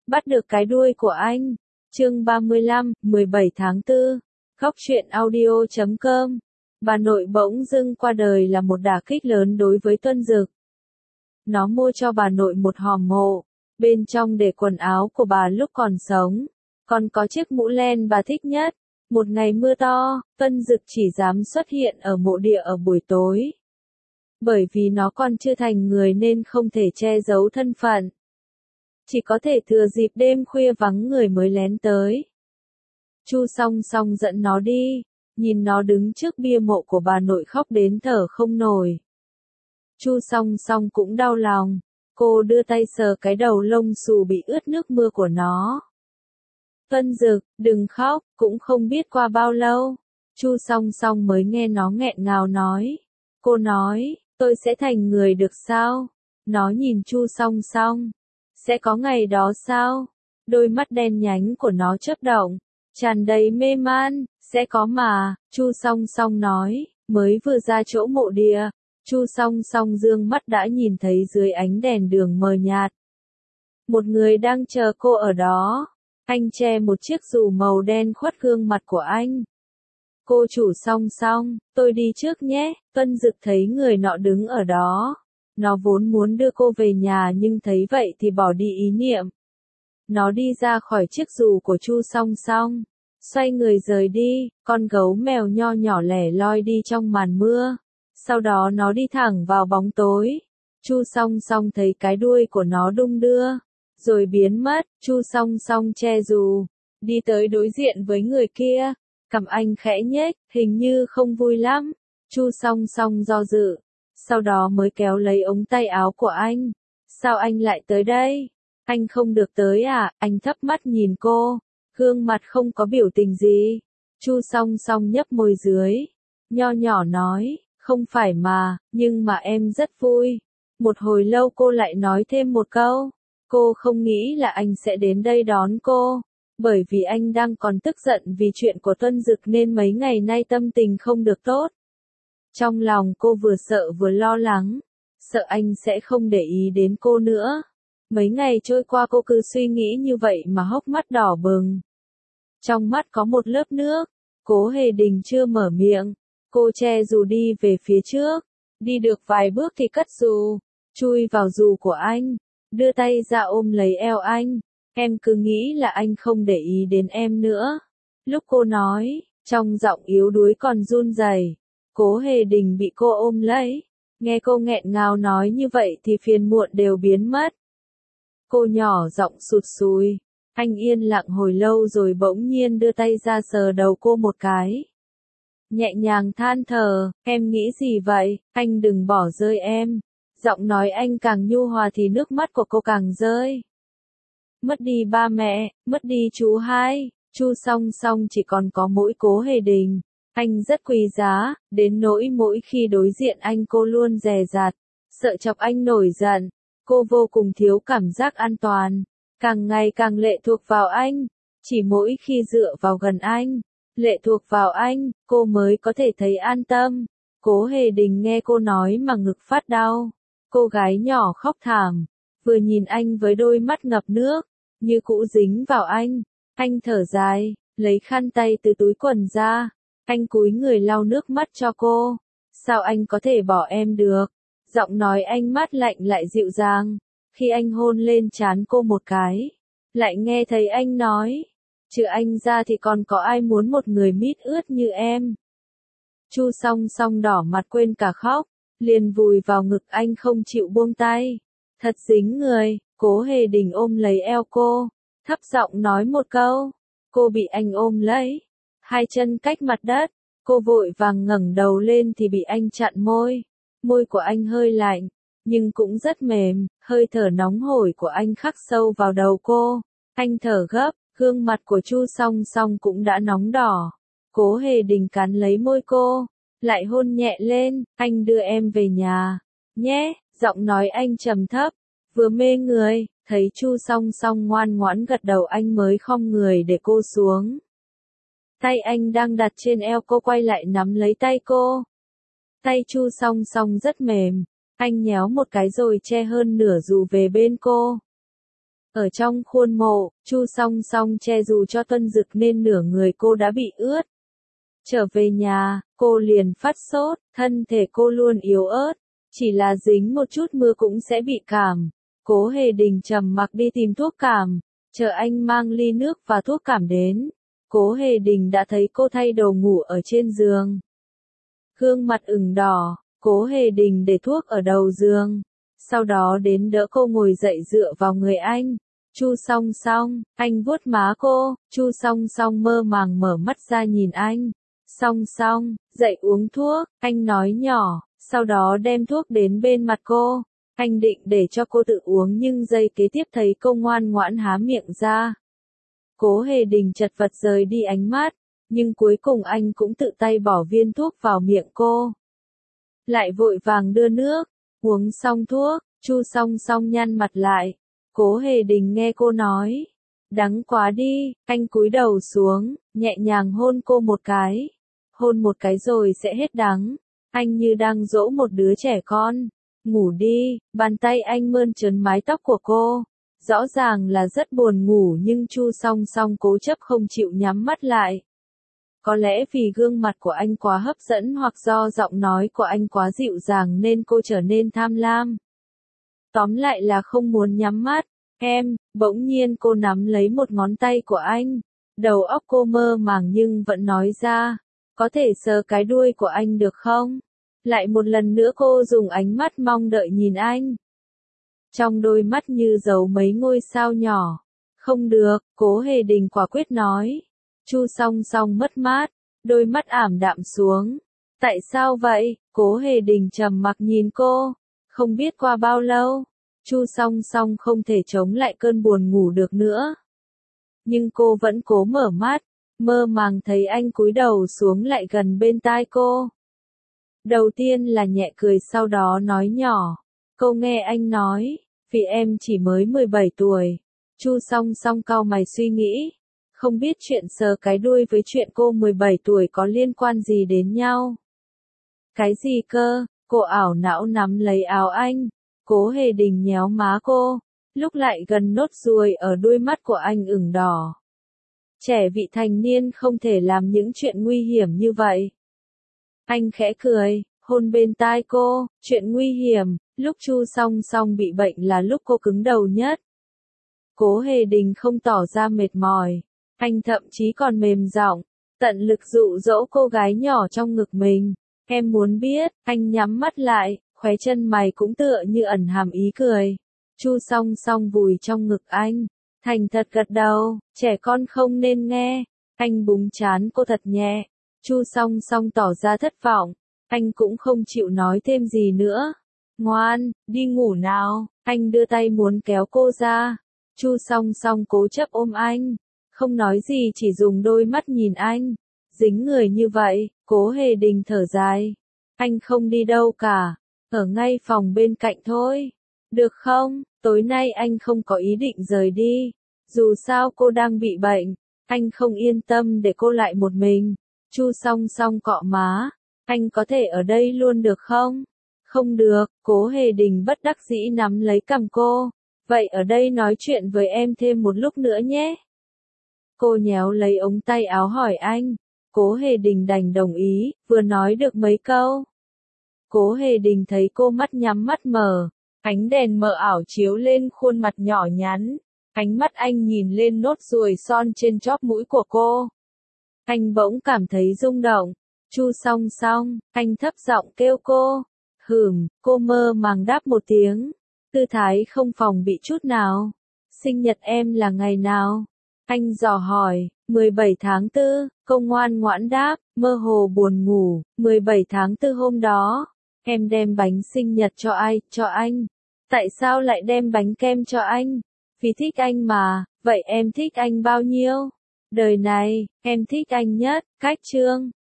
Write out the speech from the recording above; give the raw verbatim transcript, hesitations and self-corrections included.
bắt được cái đuôi của anh. Chương ba mươi lăm, mười bảy tháng tư. Góc truyện audio chấm com. Bà nội bỗng dưng qua đời là một đả kích lớn đối với Tuân Dực. Nó mua cho bà nội một hòm mộ, bên trong để quần áo của bà lúc còn sống, còn có chiếc mũ len bà thích nhất. Một ngày mưa to, Tuân Dực chỉ dám xuất hiện ở mộ địa ở buổi tối. Bởi vì nó còn chưa thành người nên không thể che giấu thân phận. Chỉ có thể thừa dịp đêm khuya vắng người mới lén tới. Chu Song Song dẫn nó đi, nhìn nó đứng trước bia mộ của bà nội khóc đến thở không nổi. Chu Song Song cũng đau lòng, cô đưa tay sờ cái đầu lông xù bị ướt nước mưa của nó. Tuân Dực, đừng khóc, cũng không biết qua bao lâu, Chu Song Song mới nghe nó nghẹn ngào nói. Cô nói, tôi sẽ thành người được sao? Nó nhìn Chu Song Song. Sẽ có ngày đó sao? Đôi mắt đen nhánh của nó chớp động, tràn đầy mê man. Sẽ có mà, Chu Song Song nói, mới vừa ra chỗ mộ địa. Chu Song Song dương mắt đã nhìn thấy dưới ánh đèn đường mờ nhạt. Một người đang chờ cô ở đó. Anh che một chiếc dù màu đen khuất gương mặt của anh. Cô chủ Song Song, tôi đi trước nhé. Tuân Dực thấy người nọ đứng ở đó. Nó vốn muốn đưa cô về nhà nhưng thấy vậy thì bỏ đi ý niệm. Nó đi ra khỏi chiếc dù của Chu Song Song, xoay người rời đi, con gấu mèo nho nhỏ lẻ loi đi trong màn mưa. Sau đó nó đi thẳng vào bóng tối. Chu Song Song thấy cái đuôi của nó đung đưa, rồi biến mất. Chu Song Song che dù, đi tới đối diện với người kia. Cằm anh khẽ nhếch, hình như không vui lắm. Chu Song Song do dự, sau đó mới kéo lấy ống tay áo của anh. Sao anh lại tới đây? Anh không được tới à? Anh thấp mắt nhìn cô, gương mặt không có biểu tình gì. Chu Song Song nhấp môi dưới, nho nhỏ nói, không phải mà, nhưng mà em rất vui. Một hồi lâu cô lại nói thêm một câu, cô không nghĩ là anh sẽ đến đây đón cô, bởi vì anh đang còn tức giận vì chuyện của Tuân Dực nên mấy ngày nay tâm tình không được tốt. Trong lòng cô vừa sợ vừa lo lắng, sợ anh sẽ không để ý đến cô nữa. Mấy ngày trôi qua cô cứ suy nghĩ như vậy mà hốc mắt đỏ bừng. Trong mắt có một lớp nước. Cố Hề Đình chưa mở miệng, cô che dù đi về phía trước. Đi được vài bước thì cất dù, chui vào dù của anh, đưa tay ra ôm lấy eo anh. Em cứ nghĩ là anh không để ý đến em nữa. Lúc cô nói, trong giọng yếu đuối còn run rẩy. Cố Hề Đình bị cô ôm lấy. Nghe cô nghẹn ngào nói như vậy thì phiền muộn đều biến mất. Cô nhỏ giọng sụt sùi. Anh yên lặng hồi lâu rồi bỗng nhiên đưa tay ra sờ đầu cô một cái. Nhẹ nhàng than thở, em nghĩ gì vậy? Anh đừng bỏ rơi em. Giọng nói anh càng nhu hòa thì nước mắt của cô càng rơi. Mất đi ba mẹ, mất đi chú hai, Chu Song Song chỉ còn có mỗi Cố Hề Đình. Anh rất quý giá, đến nỗi mỗi khi đối diện anh cô luôn dè dặt, sợ chọc anh nổi giận. Cô vô cùng thiếu cảm giác an toàn, càng ngày càng lệ thuộc vào anh. Chỉ mỗi khi dựa vào gần anh, lệ thuộc vào anh, cô mới có thể thấy an tâm. Cố Hề Đình nghe cô nói mà ngực phát đau. Cô gái nhỏ khóc thảm, vừa nhìn anh với đôi mắt ngập nước, như cũ dính vào anh. Anh thở dài, lấy khăn tay từ túi quần ra. Anh cúi người lau nước mắt cho cô. Sao anh có thể bỏ em được? Giọng nói anh mát lạnh lại dịu dàng. Khi anh hôn lên trán cô một cái, lại nghe thấy anh nói, trừ anh ra thì còn có ai muốn một người mít ướt như em? Chu Song Song đỏ mặt quên cả khóc, liền vùi vào ngực anh không chịu buông tay. Thật dính người. Cố Hề Đình ôm lấy eo cô, thấp giọng nói một câu. Cô bị anh ôm lấy, hai chân cách mặt đất. Cô vội vàng ngẩng đầu lên thì bị anh chặn môi. Môi của anh hơi lạnh, nhưng cũng rất mềm. Hơi thở nóng hổi của anh khắc sâu vào đầu cô. Anh thở gấp, gương mặt của Chu Song Song cũng đã nóng đỏ. Cố Hề Đình cắn lấy môi cô, lại hôn nhẹ lên. Anh đưa em về nhà, nhé. Giọng nói anh trầm thấp, vừa mê người. Thấy Chu Song Song ngoan ngoãn gật đầu anh mới khom người để cô xuống. Tay anh đang đặt trên eo cô quay lại nắm lấy tay cô. Tay Chu Song Song rất mềm, anh nhéo một cái rồi che hơn nửa dù về bên cô. Ở trong khuôn mộ, Chu Song Song che dù cho Tuân Dực nên nửa người cô đã bị ướt. Trở về nhà, cô liền phát sốt, thân thể cô luôn yếu ớt, chỉ là dính một chút mưa cũng sẽ bị cảm. Cố Hề Đình trầm mặc đi tìm thuốc cảm, chờ anh mang ly nước và thuốc cảm đến. Cố Hề Đình đã thấy cô thay đồ ngủ ở trên giường. Gương mặt ửng đỏ, Cố Hề Đình để thuốc ở đầu giường, sau đó đến đỡ cô ngồi dậy dựa vào người anh. Chu Song Song, anh vuốt má cô, Chu Song Song mơ màng mở mắt ra nhìn anh. Song Song, dậy uống thuốc, anh nói nhỏ, sau đó đem thuốc đến bên mặt cô. Anh định để cho cô tự uống nhưng giây kế tiếp thấy cô ngoan ngoãn há miệng ra. Cố Hề Đình chật vật rời đi ánh mắt, nhưng cuối cùng anh cũng tự tay bỏ viên thuốc vào miệng cô. Lại vội vàng đưa nước, uống xong thuốc, Chu Song Song nhăn mặt lại. Cố Hề Đình nghe cô nói, đắng quá đi, anh cúi đầu xuống, nhẹ nhàng hôn cô một cái. Hôn một cái rồi sẽ hết đắng. Anh như đang dỗ một đứa trẻ con. Ngủ đi, bàn tay anh mơn trớn mái tóc của cô. Rõ ràng là rất buồn ngủ nhưng Chu Song Song cố chấp không chịu nhắm mắt lại. Có lẽ vì gương mặt của anh quá hấp dẫn hoặc do giọng nói của anh quá dịu dàng nên cô trở nên tham lam. Tóm lại là không muốn nhắm mắt. Em, bỗng nhiên cô nắm lấy một ngón tay của anh. Đầu óc cô mơ màng nhưng vẫn nói ra. Có thể sờ cái đuôi của anh được không? Lại một lần nữa cô dùng ánh mắt mong đợi nhìn anh. Trong đôi mắt như giấu mấy ngôi sao nhỏ. Không được, Cố Hề Đình quả quyết nói. Chu Song Song mất mát, đôi mắt ảm đạm xuống. Tại sao vậy? Cố Hề Đình trầm mặc nhìn cô. Không biết qua bao lâu, Chu Song Song không thể chống lại cơn buồn ngủ được nữa. Nhưng cô vẫn cố mở mắt, mơ màng thấy anh cúi đầu xuống lại gần bên tai cô. Đầu tiên là nhẹ cười sau đó nói nhỏ. Cô nghe anh nói, vì em chỉ mới mười bảy tuổi. Chu Song Song cau mày suy nghĩ. Không biết chuyện sờ cái đuôi với chuyện cô mười bảy tuổi có liên quan gì đến nhau. Cái gì cơ? Cô ảo não nắm lấy áo anh. Cố Hề Đình nhéo má cô. Lúc lại gần nốt ruồi ở đuôi mắt của anh ửng đỏ. Trẻ vị thành niên không thể làm những chuyện nguy hiểm như vậy. Anh khẽ cười, hôn bên tai cô. Chuyện nguy hiểm, lúc Chu Song Song bị bệnh là lúc cô cứng đầu nhất. Cố Hề Đình không tỏ ra mệt mỏi. Anh thậm chí còn mềm giọng, tận lực dụ dỗ cô gái nhỏ trong ngực mình. Em muốn biết, anh nhắm mắt lại, khóe chân mày cũng tựa như ẩn hàm ý cười. Chu Song Song vùi trong ngực anh, thành thật gật đầu, trẻ con không nên nghe. Anh búng trán cô thật nhẹ. Chu Song Song tỏ ra thất vọng, anh cũng không chịu nói thêm gì nữa. Ngoan, đi ngủ nào. Anh đưa tay muốn kéo cô ra. Chu Song Song cố chấp ôm anh, không nói gì chỉ dùng đôi mắt nhìn anh. Dính người như vậy, Cố Hề Đình thở dài. Anh không đi đâu cả, ở ngay phòng bên cạnh thôi. Được không? Tối nay anh không có ý định rời đi. Dù sao cô đang bị bệnh, anh không yên tâm để cô lại một mình. Chu Song Song cọ má. Anh có thể ở đây luôn được không? Không được, Cố Hề Đình bất đắc dĩ nắm lấy cằm cô. Vậy ở đây nói chuyện với em thêm một lúc nữa nhé. Cô nhéo lấy ống tay áo hỏi anh. Cố Hề Đình đành đồng ý, vừa nói được mấy câu. Cố Hề Đình thấy cô mắt nhắm mắt mở. Ánh đèn mờ ảo chiếu lên khuôn mặt nhỏ nhắn. Ánh mắt anh nhìn lên nốt ruồi son trên chóp mũi của cô. Anh bỗng cảm thấy rung động. Chu Song Song, anh thấp giọng kêu cô. Hửm, cô mơ màng đáp một tiếng. Tư thái không phòng bị chút nào. Sinh nhật em là ngày nào? Anh dò hỏi. mười bảy tháng tư, cô ngoan ngoãn đáp, mơ hồ buồn ngủ. mười bảy tháng tư hôm đó, em đem bánh sinh nhật cho ai, cho anh. Tại sao lại đem bánh kem cho anh? Vì thích anh mà. Vậy em thích anh bao nhiêu? Đời này, em thích anh nhất. Cách chương